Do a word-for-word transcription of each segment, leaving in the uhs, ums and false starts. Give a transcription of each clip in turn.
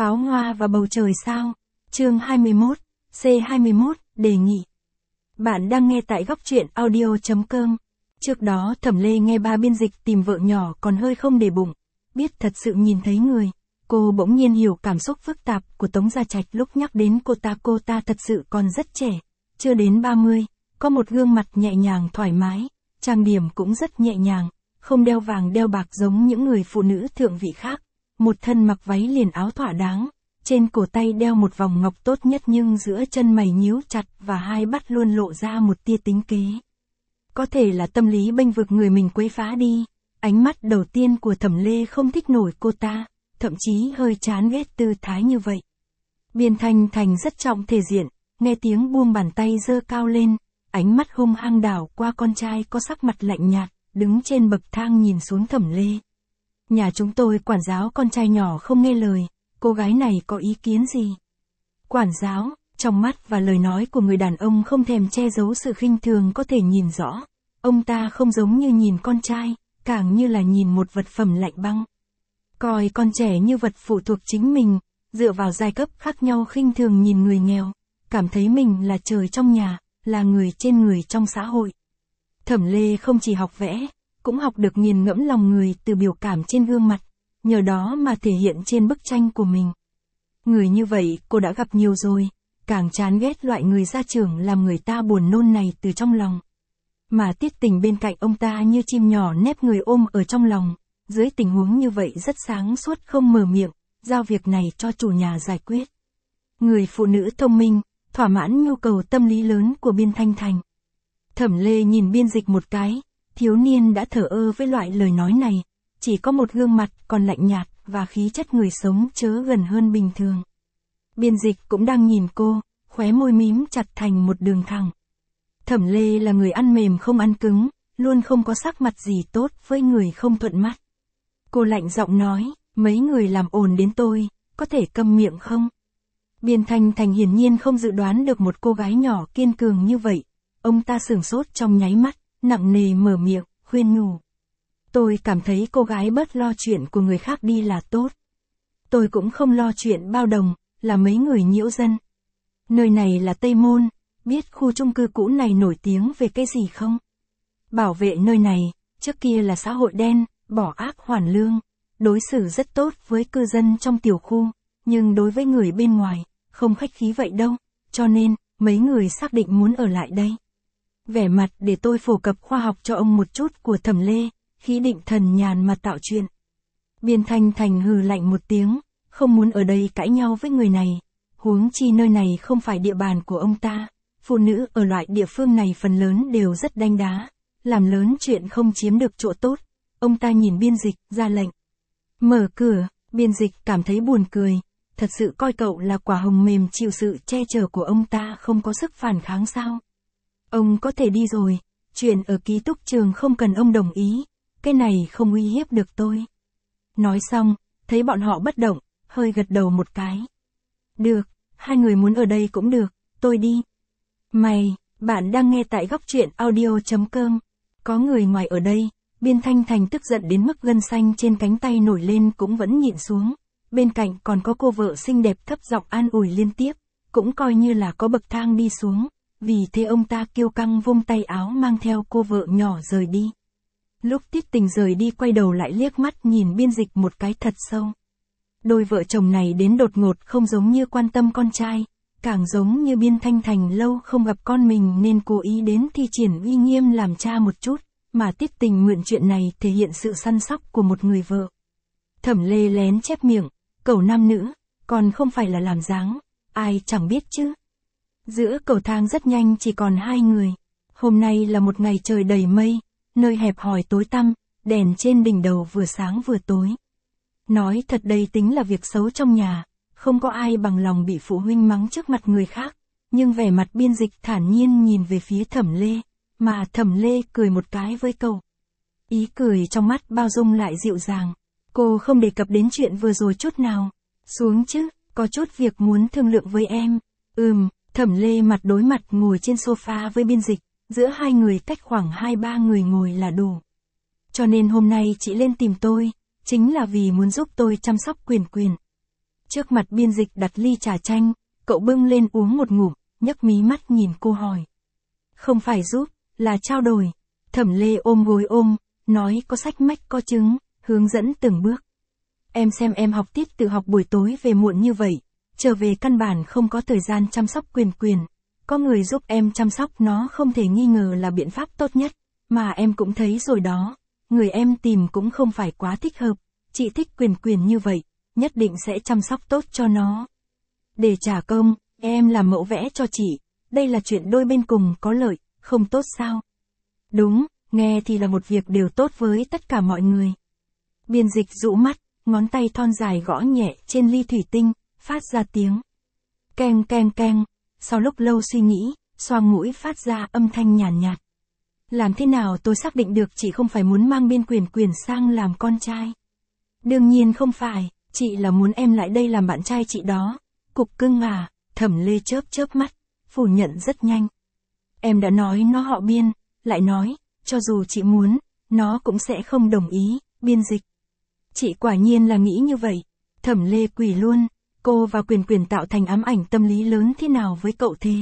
Pháo hoa và bầu trời sao? Chương hai mươi mốt, C hai mươi mốt, đề nghị. Bạn đang nghe tại góc truyện audio chấm com. Trước đó Thẩm Lê nghe ba biên dịch tìm vợ nhỏ còn hơi không để bụng, biết thật sự nhìn thấy người. Cô bỗng nhiên hiểu cảm xúc phức tạp của Tống Gia Trạch lúc nhắc đến cô ta. Cô ta thật sự còn rất trẻ, chưa đến ba mươi, có một gương mặt nhẹ nhàng thoải mái, trang điểm cũng rất nhẹ nhàng, không đeo vàng đeo bạc giống những người phụ nữ thượng vị khác. Một thân mặc váy liền áo thỏa đáng, trên cổ tay đeo một vòng ngọc tốt nhất nhưng giữa chân mày nhíu chặt và hai mắt luôn lộ ra một tia tính kế. Có thể là tâm lý bênh vực người mình quấy phá đi, ánh mắt đầu tiên của Thẩm Lê không thích nổi cô ta, thậm chí hơi chán ghét tư thái như vậy. Biên Thanh Thành rất trọng thể diện, nghe tiếng buông bàn tay giơ cao lên, ánh mắt hung hăng đảo qua con trai có sắc mặt lạnh nhạt, đứng trên bậc thang nhìn xuống Thẩm Lê. Nhà chúng tôi quản giáo con trai nhỏ không nghe lời, cô gái này có ý kiến gì? Quản giáo, trong mắt và lời nói của người đàn ông không thèm che giấu sự khinh thường có thể nhìn rõ. Ông ta không giống như nhìn con trai, càng như là nhìn một vật phẩm lạnh băng. Coi con trẻ như vật phụ thuộc chính mình, dựa vào giai cấp khác nhau khinh thường nhìn người nghèo, cảm thấy mình là trời trong nhà, là người trên người trong xã hội. Thẩm Lê không chỉ học vẽ, cũng học được nghiền ngẫm lòng người từ biểu cảm trên gương mặt, nhờ đó mà thể hiện trên bức tranh của mình. Người như vậy cô đã gặp nhiều rồi, càng chán ghét loại người gia trưởng làm người ta buồn nôn này từ trong lòng. Mà Tiết Tình bên cạnh ông ta như chim nhỏ nép người ôm ở trong lòng, dưới tình huống như vậy rất sáng suốt không mở miệng, giao việc này cho chủ nhà giải quyết. Người phụ nữ thông minh, thỏa mãn nhu cầu tâm lý lớn của Biên Thanh Thành. Thẩm Lê nhìn biên dịch một cái, thiếu niên đã thờ ơ với loại lời nói này, chỉ có một gương mặt còn lạnh nhạt và khí chất người sống chớ gần hơn bình thường. Biên dịch cũng đang nhìn cô, khóe môi mím chặt thành một đường thẳng. Thẩm Lê là người ăn mềm không ăn cứng, luôn không có sắc mặt gì tốt với người không thuận mắt. Cô lạnh giọng nói, mấy người làm ồn đến tôi, có thể câm miệng không? Biên Thanh Thành hiển nhiên không dự đoán được một cô gái nhỏ kiên cường như vậy. Ông ta sửng sốt trong nháy mắt, nặng nề mở miệng, khuyên nhủ. Tôi cảm thấy cô gái bớt lo chuyện của người khác đi là tốt. Tôi cũng không lo chuyện bao đồng, là mấy người nhiễu dân. Nơi này là Tây Môn, biết khu chung cư cũ này nổi tiếng về cái gì không? Bảo vệ nơi này, trước kia là xã hội đen, bỏ ác hoàn lương, đối xử rất tốt với cư dân trong tiểu khu, nhưng đối với người bên ngoài, không khách khí vậy đâu, cho nên, mấy người xác định muốn ở lại đây. Vẻ mặt để tôi phổ cập khoa học cho ông một chút của Thẩm Lê, khí định thần nhàn mà tạo chuyện. Biên Thanh Thành hừ lạnh một tiếng, không muốn ở đây cãi nhau với người này, huống chi nơi này không phải địa bàn của ông ta, phụ nữ ở loại địa phương này phần lớn đều rất đanh đá, làm lớn chuyện không chiếm được chỗ tốt. Ông ta nhìn biên dịch, ra lệnh. Mở cửa, biên dịch cảm thấy buồn cười, thật sự coi cậu là quả hồng mềm chịu sự che chở của ông ta không có sức phản kháng sao? Ông có thể đi rồi, chuyện ở ký túc trường không cần ông đồng ý, cái này không uy hiếp được tôi. Nói xong, thấy bọn họ bất động, hơi gật đầu một cái. Được, hai người muốn ở đây cũng được, tôi đi. Mày, bạn đang nghe tại góc truyện audio chấm com. Có người ngoài ở đây, Biên Thanh Thành tức giận đến mức gân xanh trên cánh tay nổi lên cũng vẫn nhịn xuống. Bên cạnh còn có cô vợ xinh đẹp thấp giọng an ủi liên tiếp, cũng coi như là có bậc thang đi xuống. Vì thế ông ta kiêu căng vung tay áo mang theo cô vợ nhỏ rời đi. Lúc Tiết Tình rời đi quay đầu lại liếc mắt nhìn biên dịch một cái thật sâu. Đôi vợ chồng này đến đột ngột không giống như quan tâm con trai, càng giống như Biên Thanh Thành lâu không gặp con mình nên cố ý đến thi triển uy nghiêm làm cha một chút, mà Tiết Tình mượn chuyện này thể hiện sự săn sóc của một người vợ. Thẩm Lê lén chép miệng, cầu nam nữ, còn không phải là làm dáng, ai chẳng biết chứ. Giữa cầu thang rất nhanh chỉ còn hai người. Hôm nay là một ngày trời đầy mây, nơi hẹp hòi tối tăm, đèn trên đỉnh đầu vừa sáng vừa tối. Nói thật đây tính là việc xấu trong nhà, không có ai bằng lòng bị phụ huynh mắng trước mặt người khác, nhưng vẻ mặt biên dịch thản nhiên nhìn về phía Thẩm Lê, mà Thẩm Lê cười một cái với cậu. Ý cười trong mắt bao dung lại dịu dàng, cô không đề cập đến chuyện vừa rồi chút nào. Xuống chứ, có chút việc muốn thương lượng với em. Ừm. Thẩm Lê mặt đối mặt ngồi trên sofa với biên dịch, giữa hai người cách khoảng hai ba người ngồi là đủ. Cho nên hôm nay chị lên tìm tôi, chính là vì muốn giúp tôi chăm sóc Quyền Quyền. Trước mặt Biên Dịch đặt ly trà chanh, cậu bưng lên uống một ngụm, nhấc mí mắt nhìn cô hỏi. Không phải giúp, là trao đổi. Thẩm Lê ôm gối ôm, nói có sách mách có chứng, hướng dẫn từng bước. Em xem em học tiết tự học buổi tối về muộn như vậy, trở về căn bản không có thời gian chăm sóc Quyền Quyền. Có người giúp em chăm sóc nó không thể nghi ngờ là biện pháp tốt nhất, mà em cũng thấy rồi đó, người em tìm cũng không phải quá thích hợp, chị thích Quyền Quyền như vậy, nhất định sẽ chăm sóc tốt cho nó. Để trả công, em làm mẫu vẽ cho chị, đây là chuyện đôi bên cùng có lợi, không tốt sao? Đúng, nghe thì là một việc đều tốt với tất cả mọi người. Biên Dịch dụ mắt, ngón tay thon dài gõ nhẹ trên ly thủy tinh, phát ra tiếng keng keng keng. Sau lúc lâu suy nghĩ, xoang mũi phát ra âm thanh nhàn nhạt, nhạt. Làm thế nào tôi xác định được chị không phải muốn mang Biên Quyền Quyền sang làm con trai? Đương nhiên không phải, chị là muốn em lại đây làm bạn trai chị đó. Cục cưng à, Thẩm Lê chớp chớp mắt, phủ nhận rất nhanh. Em đã nói nó họ Biên, lại nói, cho dù chị muốn, nó cũng sẽ không đồng ý, Biên Dịch. Chị quả nhiên là nghĩ như vậy. Thẩm Lê quỳ luôn, cô và Quyền Quyền tạo thành ám ảnh tâm lý lớn thế nào với cậu thế?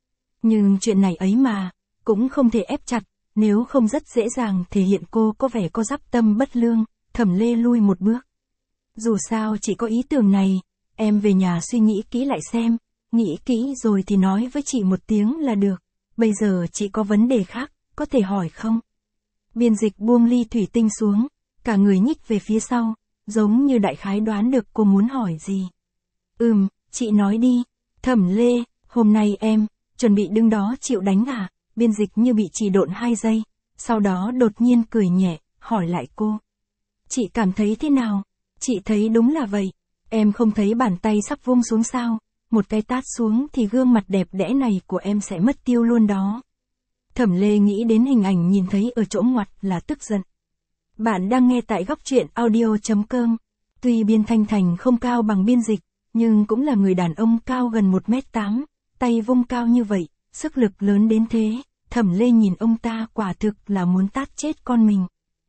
Nhưng chuyện này ấy mà, cũng không thể ép chặt, nếu không rất dễ dàng thể hiện cô có vẻ có dắp tâm bất lương. Thẩm Lê lui một bước. Dù sao chị có ý tưởng này, em về nhà suy nghĩ kỹ lại xem, nghĩ kỹ rồi thì nói với chị một tiếng là được. Bây giờ chị có vấn đề khác, có thể hỏi không? Biên Dịch buông ly thủy tinh xuống, cả người nhích về phía sau, giống như đại khái đoán được cô muốn hỏi gì. Ừm, chị nói đi. Thẩm Lê, hôm nay em, chuẩn bị đứng đó chịu đánh à? Biên Dịch như bị trì độn hai giây, sau đó đột nhiên cười nhẹ, hỏi lại cô. Chị cảm thấy thế nào? Chị thấy đúng là vậy. Em không thấy bàn tay sắp vung xuống sao? Một cái tát xuống thì gương mặt đẹp đẽ này của em sẽ mất tiêu luôn đó. Thẩm Lê nghĩ đến hình ảnh nhìn thấy ở chỗ ngoặt là tức giận. Bạn đang nghe tại góc truyện audio.com. Tuy Biên Thanh Thành không cao bằng Biên Dịch, nhưng cũng là người đàn ông cao gần một mét tám, tay vung cao như vậy, sức lực lớn đến thế, Thẩm Lê nhìn ông ta quả thực là muốn tát chết con mình.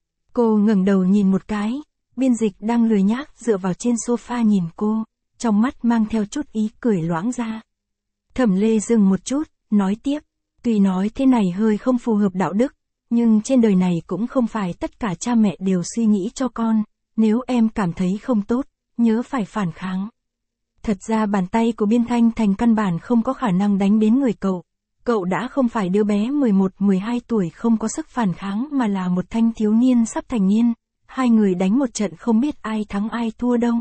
Cô ngẩng đầu nhìn một cái, Biên Dịch đang lười nhác dựa vào trên sofa nhìn cô, trong mắt mang theo chút ý cười loãng ra. Thẩm Lê dừng một chút, nói tiếp, tuy nói thế này hơi không phù hợp đạo đức, nhưng trên đời này cũng không phải tất cả cha mẹ đều suy nghĩ cho con, nếu em cảm thấy không tốt, nhớ phải phản kháng. Thật ra bàn tay của Biên Thanh Thành căn bản không có khả năng đánh đến người cậu. Cậu đã không phải đứa bé mười một mười hai tuổi không có sức phản kháng mà là một thanh thiếu niên sắp thành niên. Hai người đánh một trận không biết ai thắng ai thua đâu.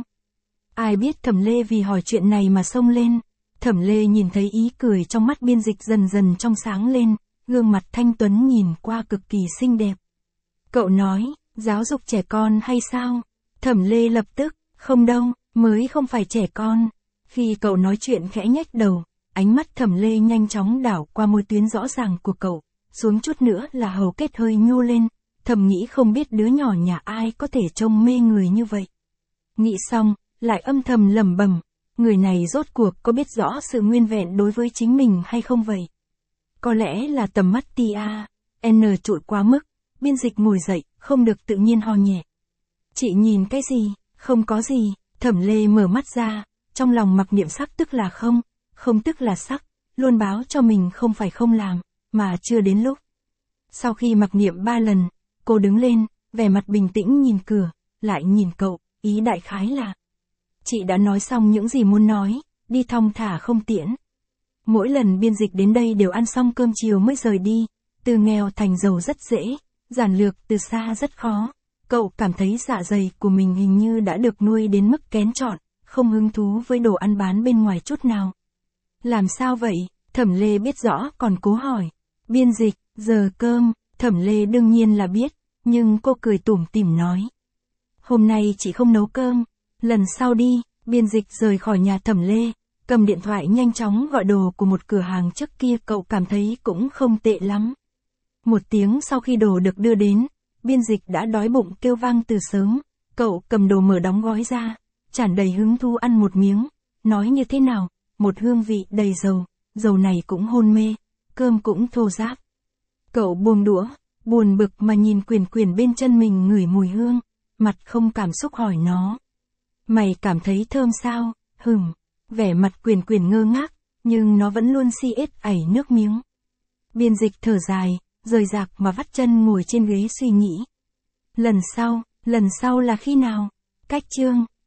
Ai biết Thẩm Lê vì hỏi chuyện này mà xông lên. Thẩm Lê nhìn thấy ý cười trong mắt Biên Dịch dần dần trong sáng lên, gương mặt thanh tuấn nhìn qua cực kỳ xinh đẹp. Cậu nói, giáo dục trẻ con hay sao? Thẩm Lê lập tức, không đâu, mới không phải trẻ con. Khi cậu nói chuyện khẽ nhếch đầu, ánh mắt Thẩm Lê nhanh chóng đảo qua môi tuyến rõ ràng của cậu, xuống chút nữa là hầu kết hơi nhô lên, thầm nghĩ không biết đứa nhỏ nhà ai có thể trông mê người như vậy. Nghĩ xong, lại âm thầm lẩm bẩm, người này rốt cuộc có biết rõ sự nguyên vẹn đối với chính mình hay không vậy? Có lẽ là tầm mắt tê a en trụi quá mức. Biên Dịch ngồi dậy, không được tự nhiên ho nhẹ. Chị nhìn cái gì? Không có gì. Thẩm Lê mở mắt ra, trong lòng mặc niệm sắc tức là không, không tức là sắc, luôn báo cho mình không phải không làm, mà chưa đến lúc. Sau khi mặc niệm ba lần, cô đứng lên, vẻ mặt bình tĩnh nhìn cửa, lại nhìn cậu, ý đại khái là: chị đã nói xong những gì muốn nói, đi thong thả không tiễn. Mỗi lần Biên Dịch đến đây đều ăn xong cơm chiều mới rời đi, từ nghèo thành giàu rất dễ, giản lược từ xa rất khó. Cậu cảm thấy dạ dày của mình hình như đã được nuôi đến mức kén chọn, không hứng thú với đồ ăn bán bên ngoài chút nào. Làm sao vậy? Thẩm Lê biết rõ còn cố hỏi. Biên Dịch, giờ cơm. Thẩm Lê đương nhiên là biết, nhưng cô cười tủm tỉm nói. Hôm nay chị không nấu cơm, lần sau đi. Biên Dịch rời khỏi nhà Thẩm Lê, cầm điện thoại nhanh chóng gọi đồ của một cửa hàng trước kia cậu cảm thấy cũng không tệ lắm. Một tiếng sau khi đồ được đưa đến, Biên Dịch đã đói bụng kêu vang từ sớm, cậu cầm đồ mở đóng gói ra, tràn đầy hứng thú ăn một miếng, nói như thế nào, một hương vị đầy dầu, dầu này cũng hôn mê, cơm cũng thô ráp. Cậu buông đũa, buồn bực mà nhìn Quyền Quyền bên chân mình ngửi mùi hương, mặt không cảm xúc hỏi nó. Mày cảm thấy thơm sao? Hửm, vẻ mặt Quyền Quyền ngơ ngác, nhưng nó vẫn luôn si ết ảy nước miếng. Biên Dịch thở dài, rời rạc mà vắt chân ngồi trên ghế suy nghĩ. Lần sau, lần sau là khi nào? Cách chương